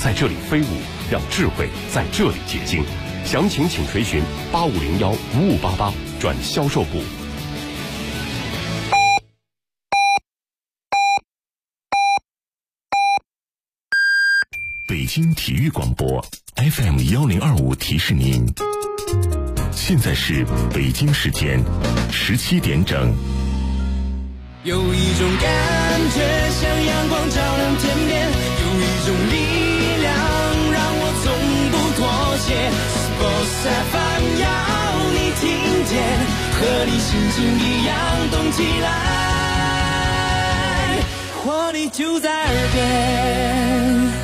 在这里飞舞，让智慧在这里结晶。详情请垂询8501-5588转销售部。 北京体育广播 FM1025提示您，现在是北京时间17点整。 有一种感觉像阳光照亮天边，有一种力量让我从不妥协。Sports FM 要你听见，和你心情一样动起来，活力就在耳边。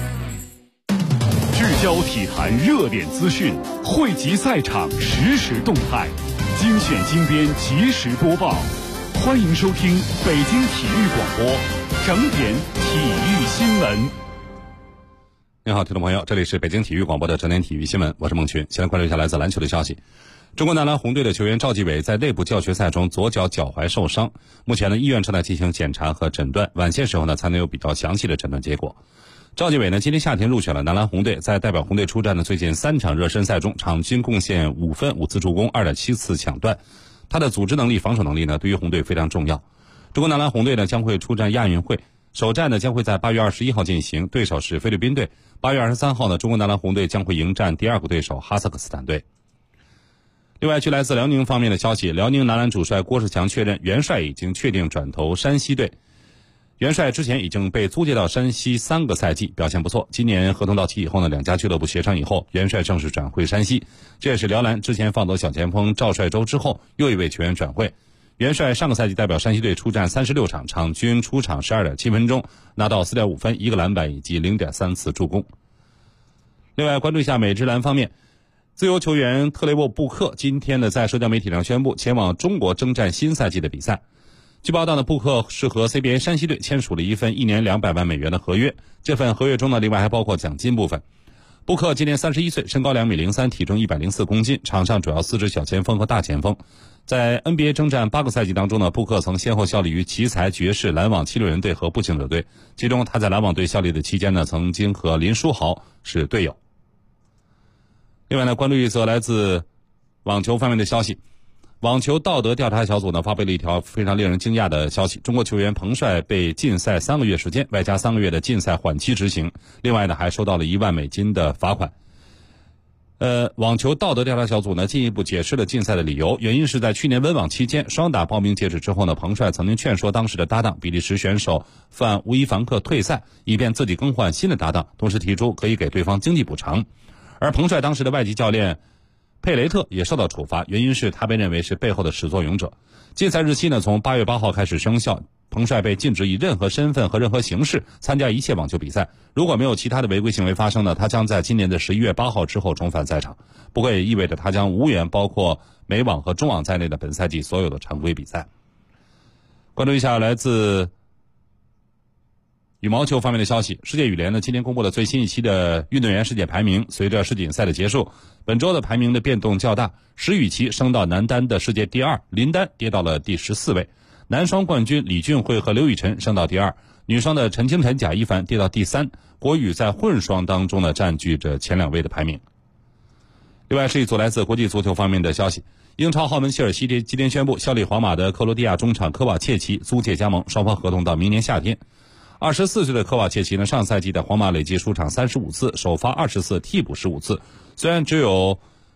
聚焦体坛热点资讯，汇集赛场实时动态，精选精编及时播报。欢迎收听北京体育广播整点体育新闻。 您好，听众朋友，这里是北京体育广播的整点体育新闻，我是孟群。先来关注一下来自篮球的消息。中国男篮红队的球员赵继伟在内部教学赛中左脚脚踝受伤，目前呢医院正在进行检查和诊断，晚些时候呢才能有比较详细的诊断结果。赵继伟呢今年夏天入选了男篮红队，在代表红队出战的最近3场热身赛中，场均贡献5分、5次助攻、2.7次抢断。他的组织能力、防守能力呢，对于红队非常重要。中国男篮红队呢将会出战亚运会，首战呢将会在8月21号进行，对手是菲律宾队。8月23号呢，中国男篮红队将会迎战第2个对手哈萨克斯坦队。另外，据来自辽宁方面的消息，辽宁男篮主帅郭士强确认，元帅已经确定转投山西队。元帅之前已经被租借到山西3个赛季，表现不错。今年合同到期以后呢，两家俱乐部协商以后，元帅正式转会山西。这也是辽篮之前放走小前锋赵帅洲之后又一位球员转会。元帅上个赛季代表山西队出战36场，场均出场12.7分钟，拿到4.5分、1个篮板以及0.3次助攻。另外，关注一下美职篮方面，自由球员特雷沃·布克今天呢在社交媒体上宣布前往中国征战新赛季的比赛。据报道呢，布克是和 CBA 山西队签署了一份1年200万美元的合约，这份合约中呢，另外还包括奖金部分。布克今年31岁，身高2米03，体重104公斤，场上主要司职小前锋和大前锋。在 NBA 征战8个赛季当中呢，布克曾先后效力于奇才、爵士、篮网、七六人队和步行者队，其中他在篮网队效力的期间呢，曾经和林书豪是队友。另外呢，关注一则来自网球方面的消息。网球道德调查小组呢发布了一条非常令人惊讶的消息，中国球员彭帅被禁赛3个月时间，外加3个月的禁赛缓期执行，另外呢还收到了1万美金的罚款。网球道德调查小组呢进一步解释了禁赛的理由，原因是在去年温网期间双打报名截止之后呢，彭帅曾经劝说当时的搭档比利时选手范乌伊凡克退赛，以便自己更换新的搭档，同时提出可以给对方经济补偿。而彭帅当时的外籍教练佩雷特也受到处罚，原因是他被认为是背后的始作俑者。禁赛日期呢从8月8号开始生效，彭帅被禁止以任何身份和任何形式参加一切网球比赛，如果没有其他的违规行为发生呢，他将在今年的11月8号之后重返赛场。不过也意味着他将无缘包括美网和中网在内的本赛季所有的常规比赛。关注一下来自羽毛球方面的消息，世界羽联呢今天公布了最新一期的运动员世界排名，随着世锦赛的结束，本周的排名的变动较大，石宇奇升到男单的世界第2，林丹跌到了第14位，男双冠军李俊慧和刘雨辰升到第2，女双的陈清晨、贾一凡跌到第3，国羽在混双当中呢占据着前2位的排名。另外是一组来自国际足球方面的消息，英超豪门切尔西今天宣布，效力皇马的克罗地亚中场科瓦切奇租借加盟，双方合同到明年夏天。24岁的科瓦切奇呢，上赛季在皇马累计出场35次，首发20次，替补15次。虽然只有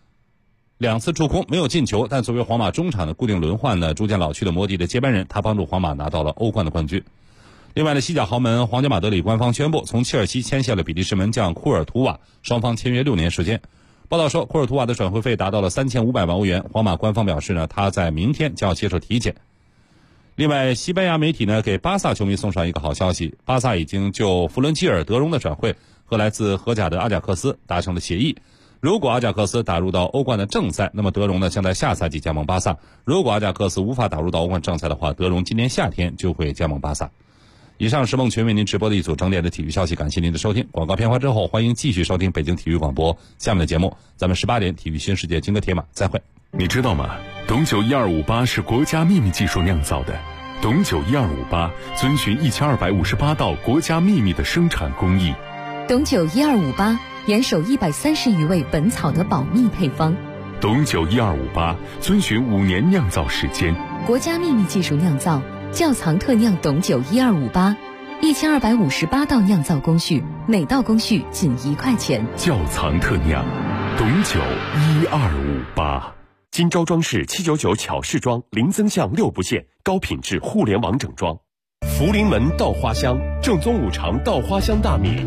2次助攻，没有进球，但作为皇马中场的固定轮换呢，逐渐老去的摩迪的接班人，他帮助皇马拿到了欧冠的冠军。另外呢，西甲豪门皇家马德里官方宣布，从切尔西签下了比利时门将库尔图瓦，双方签约6年时间。报道说，库尔图瓦的转会费达到了3500万欧元，皇马官方表示呢，他在明天将要接受体检。另外，西班牙媒体呢给巴萨球迷送上一个好消息，巴萨已经就弗伦基尔、德容的转会和来自荷甲的阿贾克斯达成了协议。如果阿贾克斯打入到欧冠的正赛，那么德容呢将在下赛季加盟巴萨；如果阿贾克斯无法打入到欧冠正赛的话，德容今年夏天就会加盟巴萨。以上是孟群为您直播的一组整点的体育消息，感谢您的收听。广告片花之后，欢迎继续收听北京体育广播下面的节目。咱们18点体育新世界金戈铁马再会。 你知道吗？董酒1258是国家秘密技术酿造的。董酒1258遵循1258道国家秘密的生产工艺， 董酒1258严守130余味本草的保密配方。 董酒1258遵循5年酿造时间， 国家秘密技术酿造，窖藏特酿董酒1258，1258道酿造工序，每道工序仅1块钱。 窖藏特酿，董酒1258。金招装饰799巧饰装，零增项6不限，高品质互联网整装。福临门稻花香，正宗五常稻花香大米。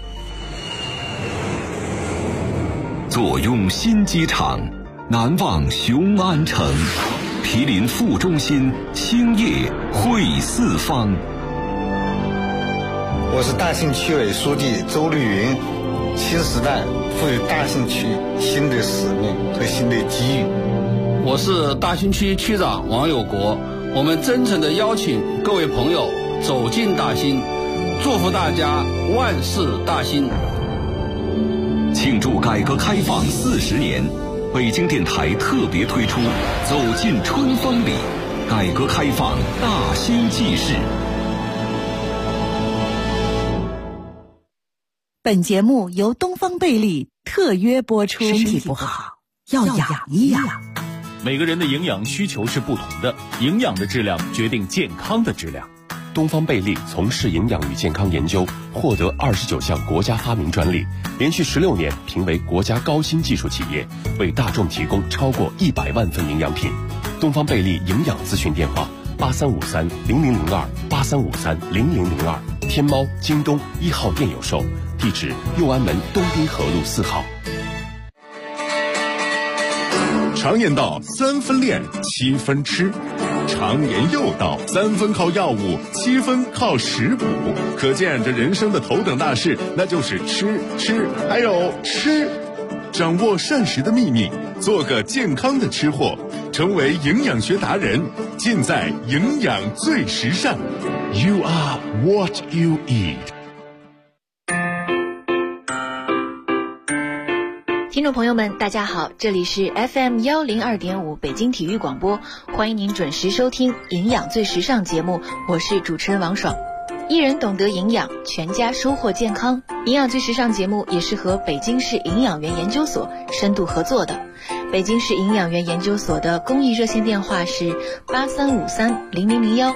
坐拥新机场，难忘雄安城。毗邻副中心，兴业汇四方。 我是大兴区委书记周绿云。新时代赋予大兴区新的使命和新的机遇。 我是大兴区区长王有国。我们真诚地邀请各位朋友走进大兴，祝福大家万事大兴。 庆祝改革开放40年，北京电台特别推出走进春风里，改革开放大兴纪事。 本节目由东方贝利特约播出。身体不好要养一养。 每个人的营养需求是不同的，营养的质量决定健康的质量。 东方贝利从事营养与健康研究，获得29项国家发明专利，连续16年评为国家高新技术企业，为大众提供超过100万份营养品。东方贝利营养咨询电话8353-0002，8353-0002，天猫、京东1号店有售，地址右安门东滨河路4号。 常言道3分练7分吃，常言又道3分靠药物7分靠食补，可见这人生的头等大事那就是吃还有吃。掌握膳食的秘密，做个健康的吃货，成为营养学达人，尽在营养最时尚。 You are what you eat。 听众朋友们，大家好，这里是 FM102.5 北京体育广播，欢迎您准时收听营养最时尚节目，我是主持人王爽。一人懂得营养，全家收获健康。营养最时尚节目也是和北京市营养员研究所深度合作的。北京市营养员研究所的公益热线电话是8353-0001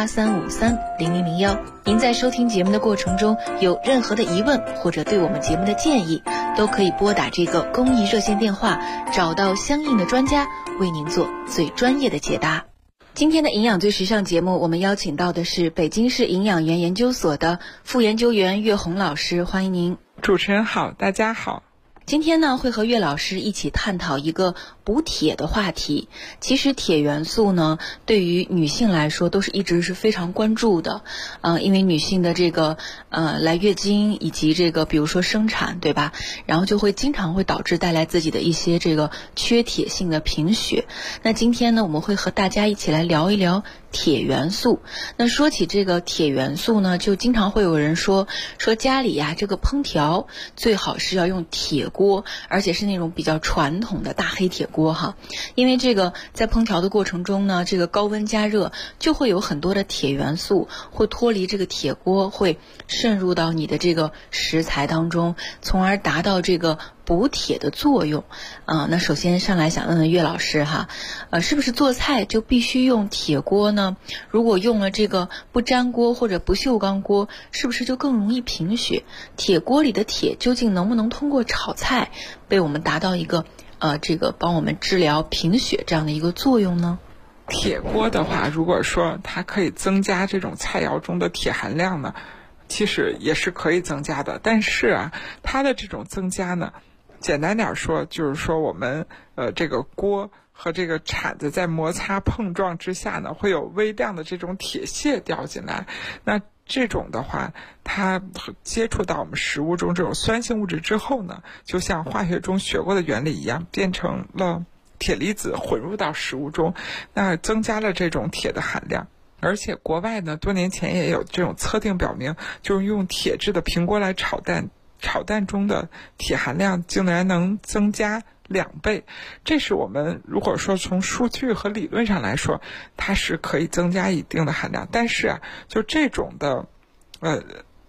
8353-0001。您在收听节目的过程中有任何的疑问或者对我们节目的建议，都可以拨打这个公益热线电话，找到相应的专家为您做最专业的解答。今天的营养最时尚节目，我们邀请到的是北京市营养员研究所的副研究员岳红老师，欢迎您。 主持人好，大家好。 今天呢，会和岳老师一起探讨一个补铁的话题。其实铁元素呢，对于女性来说都是一直是非常关注的，因为女性的这个来月经以及这个比如说生产，对吧？然后就会经常会导致带来自己的一些这个缺铁性的贫血。那今天呢，我们会和大家一起来聊一聊铁元素。那说起这个铁元素呢，就经常会有人说家里呀，这个烹调最好是要用铁锅，而且是那种比较传统的大黑铁锅哈，因为这个在烹调的过程中呢，这个高温加热就会有很多的铁元素会脱离这个铁锅，会渗入到你的这个食材当中，从而达到这个补铁的作用。那首先上来想问问岳老师哈，是不是做菜就必须用铁锅呢？如果用了这个不粘锅或者不锈钢锅，是不是就更容易贫血？铁锅里的铁究竟能不能通过炒菜被我们达到一个这个帮我们治疗贫血这样的一个作用呢？ 铁锅的话，如果说它可以增加这种菜肴中的铁含量呢，其实也是可以增加的。但是它的这种增加呢，简单点说，就是说我们这个锅和这个铲子在摩擦碰撞之下呢，会有微量的这种铁屑掉进来。那这种的话，它接触到我们食物中这种酸性物质之后呢，就像化学中学过的原理一样，变成了铁离子混入到食物中，那增加了这种铁的含量。而且国外呢，多年前也有这种测定表明，就是用铁制的平锅来炒蛋，炒蛋中的铁含量竟然能增加2倍。这是我们如果说从数据和理论上来说，它是可以增加一定的含量。但是就这种的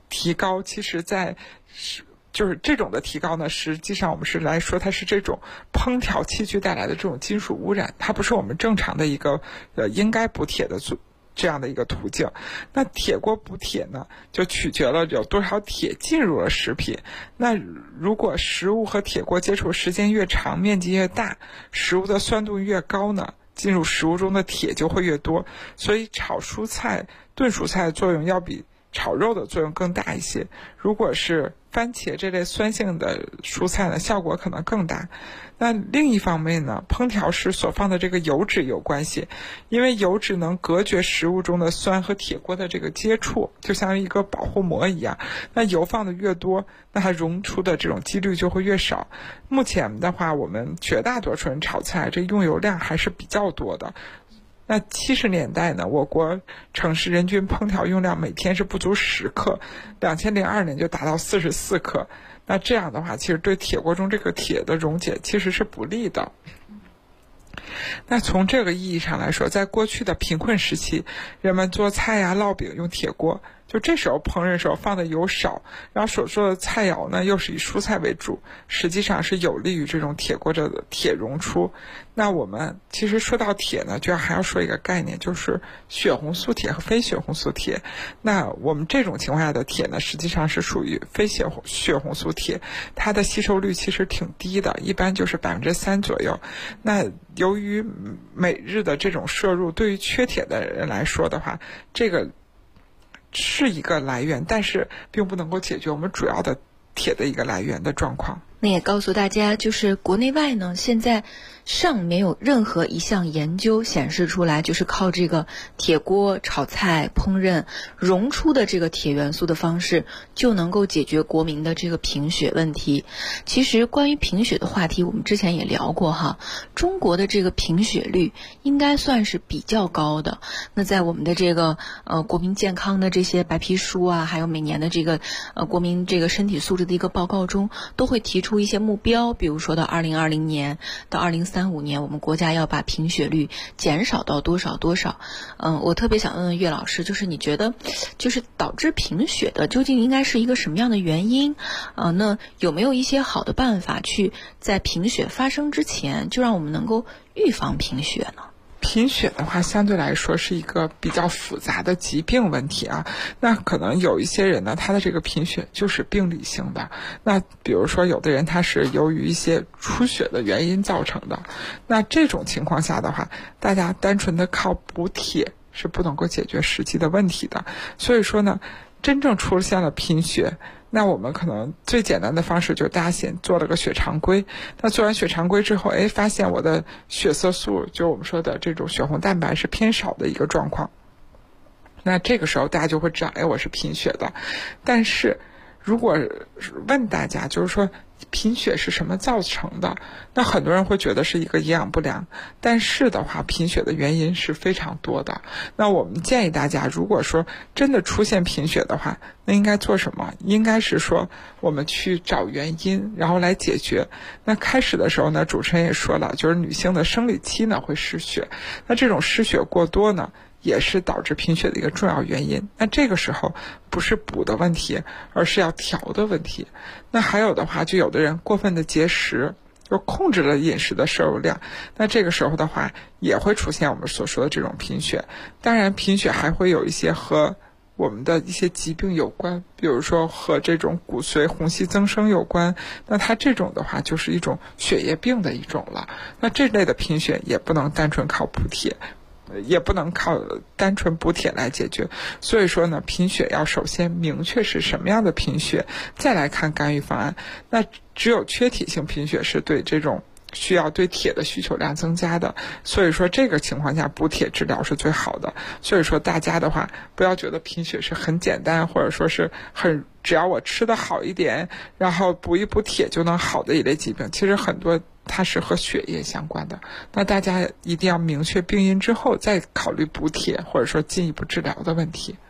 提高，其实就是这种的提高呢，实际上我们是来说它是这种烹调器具带来的这种金属污染，它不是我们正常的一个应该补铁的这样的一个途径。那铁锅补铁呢，就取决了有多少铁进入了食品。那如果食物和铁锅接触时间越长，面积越大，食物的酸度越高呢，进入食物中的铁就会越多。所以炒蔬菜、炖蔬菜的作用要比炒肉的作用更大一些。如果是番茄这类酸性的蔬菜呢，效果可能更大。那另一方面呢，烹调时所放的这个油脂有关系，因为油脂能隔绝食物中的酸和铁锅的这个接触，就像一个保护膜一样。那油放的越多，那它溶出的这种几率就会越少。目前的话，我们绝大多数人炒菜这用油量还是比较多的。那70年代呢，我国城市人均烹调用量每天是不足10克，2002年就达到44克。那这样的话，其实对铁锅中这个铁的溶解其实是不利的。那从这个意义上来说，在过去的贫困时期，人们做菜呀、烙饼用铁锅，就这时候烹饪时候放的油少，然后所做的菜肴呢又是以蔬菜为主，实际上是有利于这种铁锅的铁溶出。那我们其实说到铁呢，就还要说一个概念，就是血红素铁和非血红素铁。那我们这种情况下的铁呢，实际上是属于非血红素铁，它的吸收率其实挺低的，一般就是3%左右。那由于每日的这种摄入，对于缺铁的人来说的话，这个是一个来源，但是并不能够解决我们主要的铁的一个来源的状况。 那也告诉大家，就是国内外呢，现在尚没有任何一项研究显示出来，就是靠这个铁锅炒菜烹饪溶出的这个铁元素的方式就能够解决国民的这个贫血问题。其实关于贫血的话题我们之前也聊过哈，中国的这个贫血率应该算是比较高的。那在我们的这个国民健康的这些白皮书啊，还有每年的这个国民这个身体素质的一个报告中，都会提出一些目标，比如说到2020年到2035年，我们国家要把贫血率减少到多少多少。我特别想问问岳老师，就是你觉得就是导致贫血的究竟应该是一个什么样的原因？那有没有一些好的办法去在贫血发生之前就让我们能够预防贫血呢？ 贫血的话相对来说是一个比较复杂的疾病问题啊。那可能有一些人呢，他的这个贫血就是病理性的。那比如说有的人他是由于一些出血的原因造成的。那这种情况下的话，大家单纯的靠补铁是不能够解决实际的问题的。所以说呢，真正出现了贫血，那我们可能最简单的方式就是大家先做了个血常规。那做完血常规之后，发现我的血色素，就我们说的这种血红蛋白是偏少的一个状况。那这个时候大家就会知道，我是贫血的。但是如果问大家，就是说贫血是什么造成的，那很多人会觉得是一个营养不良，但是的话贫血的原因是非常多的。那我们建议大家，如果说真的出现贫血的话，那应该做什么？应该是说我们去找原因，然后来解决。那开始的时候呢，主持人也说了，就是女性的生理期呢会失血，那这种失血过多呢也是导致贫血的一个重要原因。那这个时候不是补的问题，而是要调的问题。那还有的话，就有的人过分的节食，就控制了饮食的摄入量，那这个时候的话也会出现我们所说的这种贫血。当然贫血还会有一些和我们的一些疾病有关，比如说和这种骨髓虹吸增生有关，那它这种的话就是一种血液病的一种了。那这类的贫血也不能单纯靠补铁，也不能靠单纯补铁来解决。所以说呢，贫血要首先明确是什么样的贫血，再来看干预方案。那只有缺铁性贫血是对这种需要对铁的需求量增加的，所以说这个情况下补铁治疗是最好的。所以说大家的话不要觉得贫血是很简单，或者说是只要我吃得好一点，然后补一补铁就能好的一类疾病，其实很多它是和血液相关的。那大家一定要明确病因之后再考虑补铁或者说进一步治疗的问题。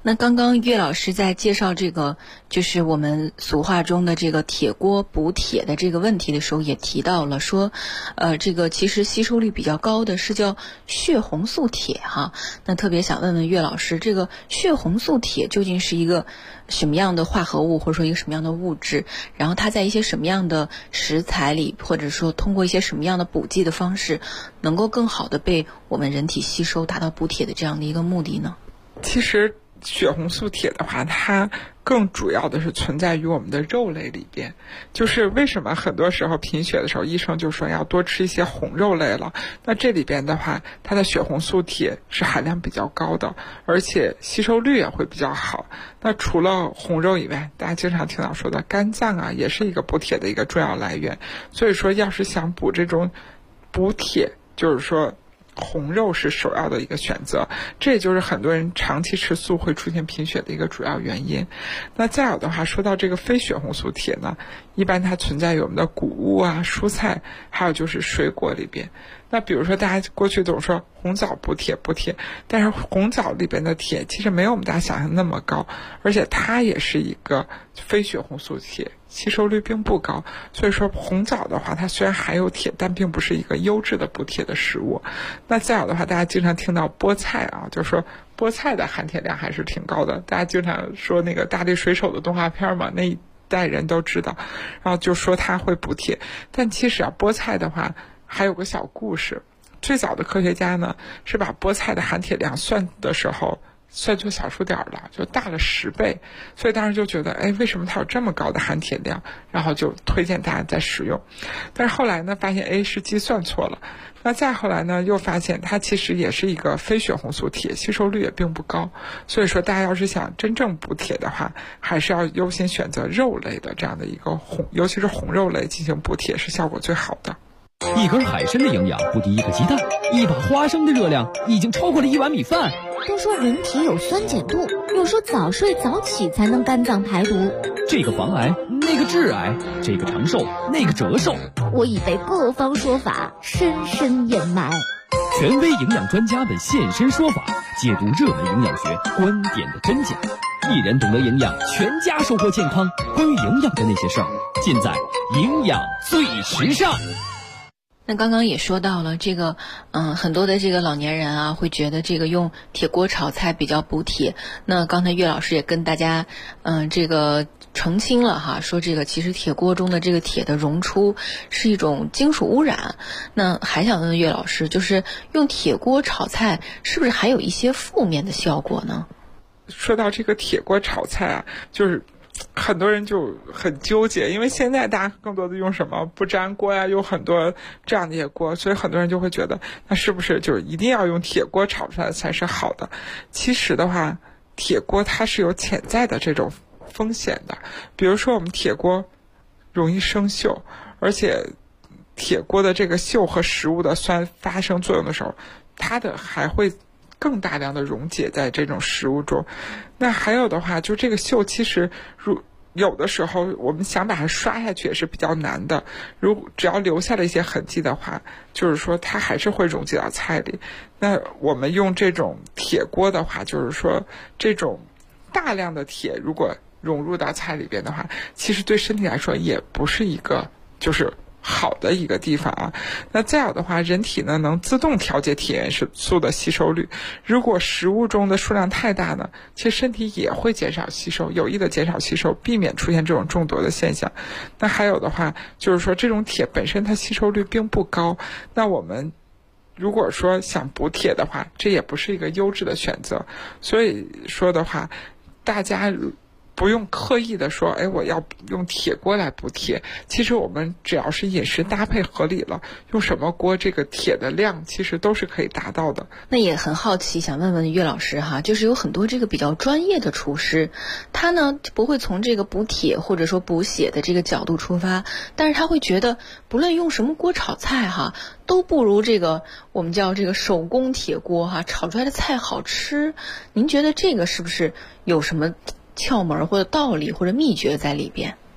那刚刚岳老师在介绍这个就是我们俗话中的这个铁锅补铁的这个问题的时候，也提到了说，这个其实吸收率比较高的是叫血红素铁哈。那特别想问问岳老师，这个血红素铁究竟是一个什么样的化合物，或者说一个什么样的物质？然后它在一些什么样的食材里，或者说通过一些什么样的补剂的方式，能够更好的被我们人体吸收，达到补铁的这样的一个目的呢？ 其实血红素铁的话，它更主要的是存在于我们的肉类里边。就是为什么很多时候贫血的时候，医生就说要多吃一些红肉类了。那这里边的话，它的血红素铁是含量比较高的，而且吸收率也会比较好。那除了红肉以外，大家经常听到说的肝脏啊，也是一个补铁的一个重要来源。所以说，要是想补这种补铁，就是说红肉是首要的一个选择，这也就是很多人长期吃素会出现贫血的一个主要原因。那再有的话，说到这个非血红素铁呢，一般它存在于我们的谷物啊、蔬菜，还有就是水果里边。那比如说大家过去总说红枣补铁，但是红枣里边的铁其实没有我们大家想象那么高，而且它也是一个非血红素铁，吸收率并不高。所以说红枣的话，它虽然含有铁，但并不是一个优质的补铁的食物。那再有的话，大家经常听到菠菜啊，就说菠菜的含铁量还是挺高的。大家经常说那个大力水手的动画片嘛，那一代人都知道，然后就说它会补铁。但其实啊，菠菜的话还有个小故事。最早的科学家呢，是把菠菜的含铁量算的时候算错小数点了，就大了10倍，所以当时就觉得，为什么它有这么高的含铁量？然后就推荐大家在食用。但是后来呢，发现是计算错了。那再后来呢，又发现它其实也是一个非血红素铁，吸收率也并不高。所以说，大家要是想真正补铁的话，还是要优先选择肉类的这样的一个尤其是红肉类进行补铁，是效果最好的。 一根海参的营养不敌一个鸡蛋，一把花生的热量已经超过了1碗米饭。 都说人体有酸碱度，又说早睡早起才能肝脏排毒。 这个防癌，那个致癌，这个长寿，那个折寿。 我已被各方说法深深掩埋。 权威营养专家们现身说法，解读热门营养学观点的真假。一人懂得营养，全家收获健康。关于营养的那些事儿，尽在营养最时尚。 那刚刚也说到了这个，很多的这个老年人啊，会觉得这个用铁锅炒菜比较补铁。那刚才岳老师也跟大家，这个澄清了哈，说这个其实铁锅中的这个铁的溶出是一种金属污染。那还想问问岳老师，就是用铁锅炒菜是不是还有一些负面的效果呢？ 说到这个铁锅炒菜啊，就是很多人就很纠结，因为现在大家更多的用什么不粘锅呀，有很多这样的一些锅，所以很多人就会觉得，那是不是就一定要用铁锅炒出来才是好的？其实的话，铁锅它是有潜在的这种风险的，比如说我们铁锅容易生锈，而且铁锅的这个锈和食物的酸发生作用的时候，它的还会更大量的溶解在这种食物中。那还有的话，就这个锈其实有的时候我们想把它刷下去也是比较难的，只要留下了一些痕迹的话，就是说它还是会溶解到菜里。那我们用这种铁锅的话，就是说这种大量的铁如果融入到菜里边的话，其实对身体来说也不是一个就是好的一个地方啊。那再有的话，人体呢能自动调节铁元素的吸收率，如果食物中的数量太大呢，其实身体也会减少吸收，有意的减少吸收，避免出现这种中毒的现象。那还有的话，就是说这种铁本身它吸收率并不高，那我们如果说想补铁的话，这也不是一个优质的选择。所以说的话，大家不用刻意的说，我要用铁锅来补铁。其实我们只要是饮食搭配合理了，用什么锅，这个铁的量其实都是可以达到的。 那也很好奇，想问问岳老师哈，就是有很多这个比较专业的厨师，他呢不会从这个补铁或者说补血的这个角度出发，但是他会觉得不论用什么锅炒菜哈，都不如这个我们叫这个手工铁锅哈炒出来的菜好吃。您觉得这个是不是有什么窍门或者道理或者秘诀在里边？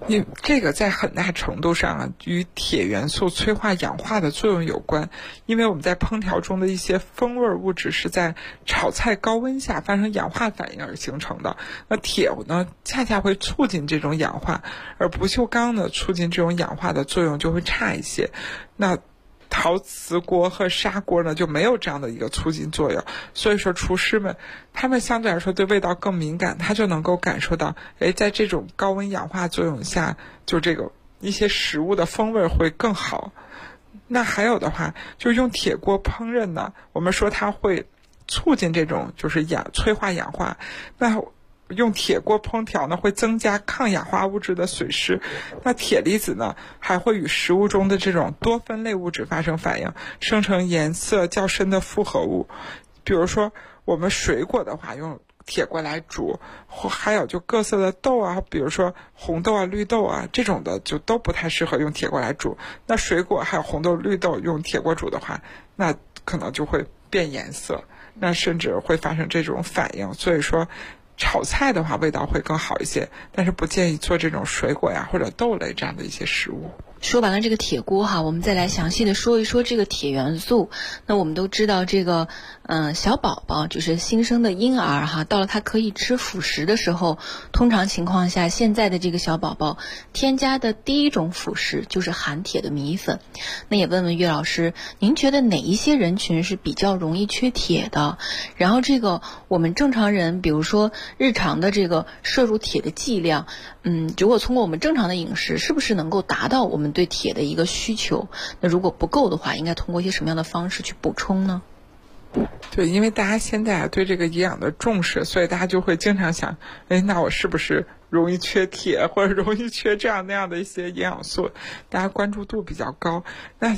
这个在很大程度上啊，与铁元素催化氧化的作用有关。因为我们在烹调中的一些风味物质是在炒菜高温下发生氧化反应而形成的。那铁呢，恰恰会促进这种氧化，而不锈钢呢，促进这种氧化的作用就会差一些。那陶瓷锅和砂锅呢就没有这样的一个促进作用，所以说厨师们他们相对来说对味道更敏感，他就能够感受到，在这种高温氧化作用下，就这个一些食物的风味会更好。那还有的话，就是用铁锅烹饪呢，我们说它会促进这种就是催化氧化，那用铁锅烹调呢，会增加抗氧化物质的损失。那铁离子呢，还会与食物中的这种多酚类物质发生反应，生成颜色较深的复合物。比如说，我们水果的话，用铁锅来煮，还有就各色的豆啊，比如说红豆啊、绿豆啊这种的，就都不太适合用铁锅来煮。那水果还有红豆、绿豆用铁锅煮的话，那可能就会变颜色，那甚至会发生这种反应。所以说，炒菜的话味道会更好一些，但是不建议做这种水果呀或者豆类这样的一些食物。 说完了这个铁锅哈，我们再来详细的说一说这个铁元素。那我们都知道这个小宝宝就是新生的婴儿哈，到了他可以吃辅食的时候，通常情况下现在的这个小宝宝添加的第一种辅食就是含铁的米粉。那也问问岳老师，您觉得哪一些人群是比较容易缺铁的？然后这个我们正常人比如说日常的这个摄入铁的剂量，如果通过我们正常的饮食是不是能够达到我们对铁的一个需求？那如果不够的话，应该通过一些什么样的方式去补充呢？ 对，因为大家现在对这个营养的重视，所以大家就会经常想，那我是不是容易缺铁，或者容易缺这样那样的一些营养素？大家关注度比较高。那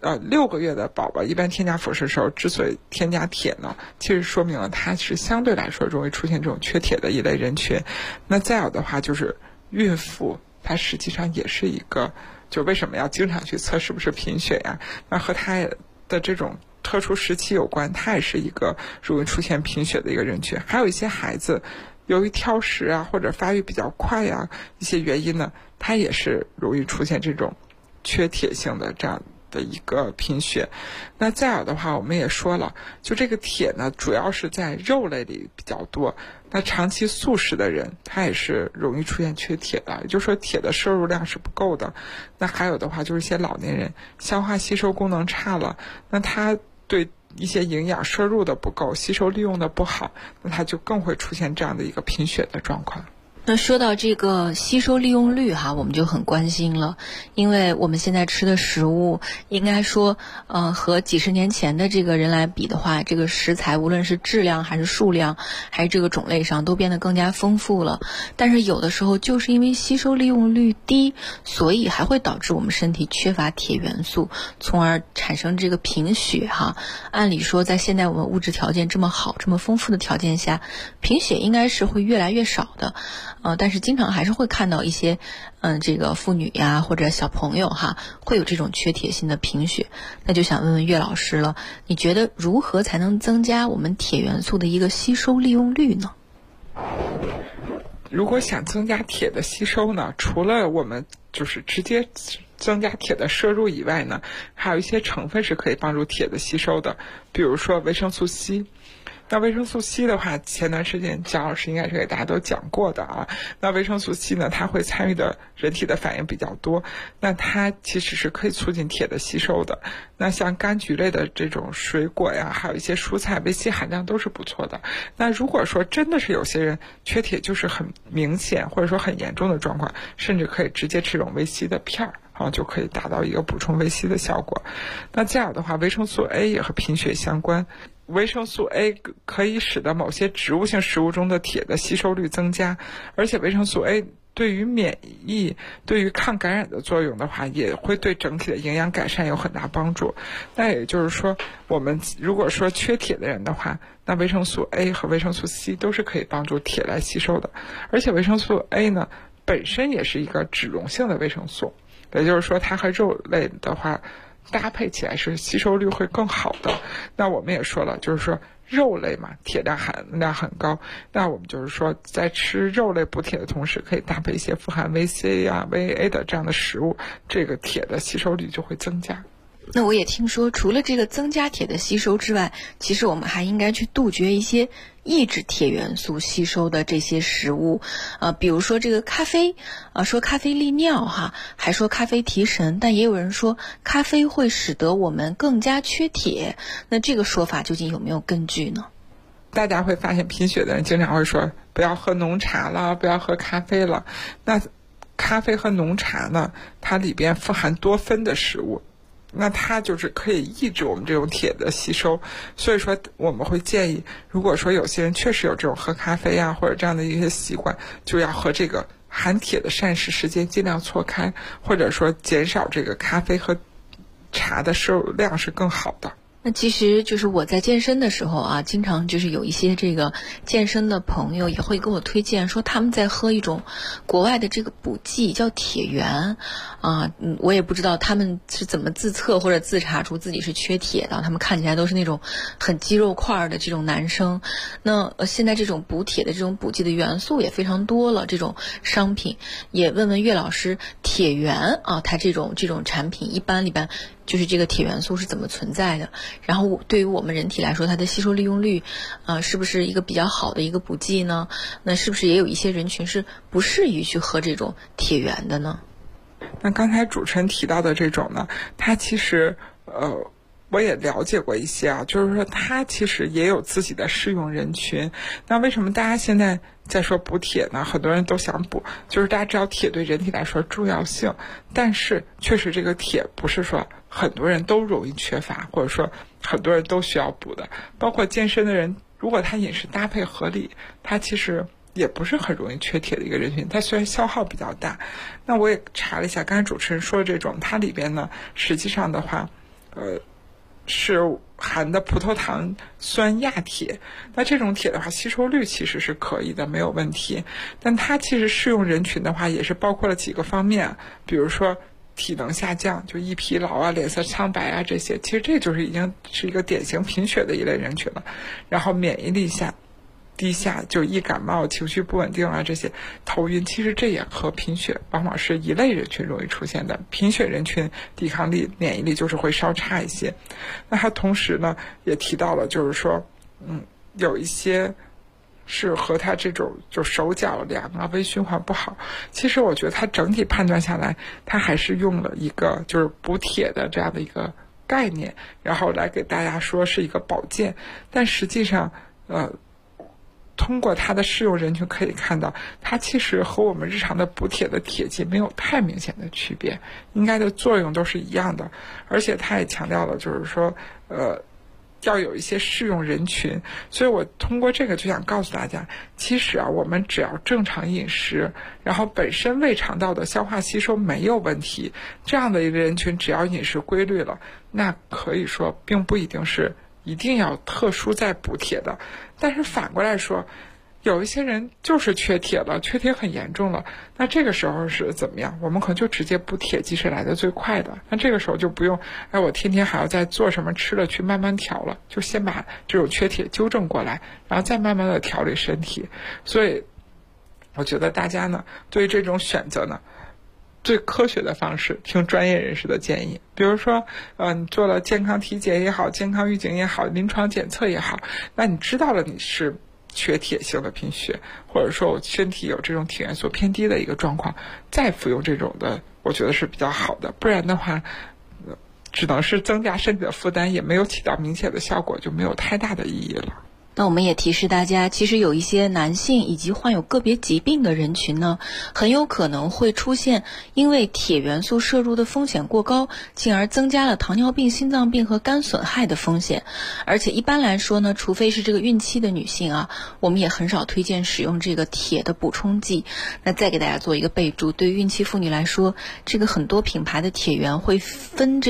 6个月的宝宝一般添加辅食的时候，之所以添加铁呢，其实说明了它是相对来说容易出现这种缺铁的一类人群。那再有的话就是孕妇，它实际上也是一个，就为什么要经常去测是不是贫血呀？那和它的这种特殊时期有关，它也是一个容易出现贫血的一个人群。还有一些孩子由于挑食啊或者发育比较快呀一些原因呢，它也是容易出现这种缺铁性的这样的一个贫血。那再有的话，我们也说了，就这个铁呢主要是在肉类里比较多，那长期素食的人他也是容易出现缺铁的，也就是说铁的摄入量是不够的。那还有的话就是一些老年人消化吸收功能差了，那他对一些营养摄入的不够，吸收利用的不好，那他就更会出现这样的一个贫血的状况。 那说到这个吸收利用率哈，我们就很关心了，因为我们现在吃的食物应该说和几十年前的这个人来比的话，这个食材无论是质量还是数量还是这个种类上都变得更加丰富了，但是有的时候就是因为吸收利用率低，所以还会导致我们身体缺乏铁元素，从而产生这个贫血哈。按理说在现在我们物质条件这么好这么丰富的条件下，贫血应该是会越来越少的，但是经常还是会看到一些这个妇女呀或者小朋友哈会有这种缺铁性的贫血。那就想问问岳老师了，你觉得如何才能增加我们铁元素的一个吸收利用率呢？ 如果想增加铁的吸收呢，除了我们就是直接增加铁的摄入以外呢，还有一些成分是可以帮助铁的吸收的，比如说维生素 C。那维生素 C 的话，前段时间姜老师应该是给大家都讲过的啊。那维生素 C 呢，它会参与的人体的反应比较多，那它其实是可以促进铁的吸收的。那像柑橘类的这种水果呀，还有一些蔬菜，维 C 含量都是不错的。那如果说真的是有些人缺铁就是很明显或者说很严重的状况，甚至可以直接吃这种维 C 的片儿，就可以达到一个补充维 C 的效果。那这样的话，维生素 A 也和贫血相关。维生素 A 可以使得某些植物性食物中的铁的吸收率增加，而且维生素 A 对于免疫、对于抗感染的作用的话，也会对整体的营养改善有很大帮助。那也就是说，我们如果说缺铁的人的话，那维生素 A 和维生素 C 都是可以帮助铁来吸收的。而且维生素 A 呢，本身也是一个脂溶性的维生素，也就是说它和肉类的话搭配起来是吸收率会更好的。那我们也说了，就是说肉类嘛，铁的含量很高，那我们就是说在吃肉类补铁的同时，可以搭配一些富含维 C 啊、维 A 的这样的食物，这个铁的吸收率就会增加。 那我也听说，除了这个增加铁的吸收之外，其实我们还应该去杜绝一些抑制铁元素吸收的这些食物，比如说这个咖啡，说咖啡利尿哈，还说咖啡提神，但也有人说咖啡会使得我们更加缺铁，那这个说法究竟有没有根据呢？ 大家会发现贫血的人经常会说不要喝浓茶了，不要喝咖啡了。那咖啡和浓茶呢，它里边富含多酚的食物，那它就是可以抑制我们这种铁的吸收，所以说我们会建议，如果说有些人确实有这种喝咖啡啊或者这样的一些习惯，就要和这个含铁的膳食时间尽量错开，或者说减少这个咖啡和茶的摄入量是更好的。 那其实就是我在健身的时候啊，经常就是有一些这个健身的朋友也会跟我推荐说他们在喝一种国外的这个补剂叫铁元啊，我也不知道他们是怎么自测或者自查出自己是缺铁的，他们看起来都是那种很肌肉块的这种男生。那现在这种补铁的这种补剂的元素也非常多了，这种商品也问问岳老师，铁元啊，它这种产品一般里边就是这个铁元素是怎么存在的，然后对于我们人体来说它的吸收利用率是不是一个比较好的一个补剂呢？那是不是也有一些人群是不适宜去喝这种铁元的呢？ 那刚才主持人提到的这种呢，它其实我也了解过一些啊，就是说它其实也有自己的适用人群。那为什么大家现在在说补铁呢？很多人都想补，就是大家知道铁对人体来说重要性，但是确实这个铁不是说很多人都容易缺乏，或者说很多人都需要补的。包括健身的人，如果他饮食搭配合理，他其实也不是很容易缺铁的一个人群，它虽然消耗比较大。那我也查了一下，刚才主持人说的这种，它里边呢，实际上的话，是含的葡萄糖酸亚铁。那这种铁的话，吸收率其实是可以的，没有问题。但它其实适用人群的话，也是包括了几个方面，比如说体能下降，就易疲劳啊、脸色苍白啊这些，其实这就是已经是一个典型贫血的一类人群了。然后免疫力低下，就易感冒、情绪不稳定啊这些，头晕，其实这也和贫血往往是一类人群容易出现的。贫血人群抵抗力、免疫力就是会稍差一些。那他同时呢也提到了，就是说有一些是和他这种就手脚凉啊、微循环不好。其实我觉得他整体判断下来，他还是用了一个就是补铁的这样的一个概念，然后来给大家说是一个保健。但实际上通过它的适用人群可以看到，它其实和我们日常的补铁的铁剂没有太明显的区别，应该的作用都是一样的。而且它也强调了，就是说要有一些适用人群。所以我通过这个就想告诉大家，其实我们只要正常饮食，然后本身胃肠道的消化吸收没有问题，这样的一个人群只要饮食规律了，那可以说并不一定是一定要特殊在补铁的。但是反过来说，有一些人就是缺铁了，缺铁很严重了，那这个时候是怎么样？我们可能就直接补铁剂是来的最快的。那这个时候就不用我天天还要再做什么吃了去慢慢调了，就先把这种缺铁纠正过来，然后再慢慢的调理身体。所以我觉得大家呢对于这种选择呢，最科学的方式听专业人士的建议。比如说你做了健康体检也好，健康预警也好，临床检测也好，那你知道了你是缺铁性的贫血，或者说我身体有这种铁元素偏低的一个状况，再服用这种的我觉得是比较好的。不然的话只能是增加身体的负担，也没有起到明显的效果，就没有太大的意义了。 那我们也提示大家，其实有一些男性以及患有个别疾病的人群呢，很有可能会出现因为铁元素摄入的风险过高，进而增加了糖尿病、心脏病和肝损害的风险。而且一般来说呢，除非是这个孕期的女性啊，我们也很少推荐使用这个铁的补充剂。那再给大家做一个备注，对于孕期妇女来说，这个很多品牌的铁元会分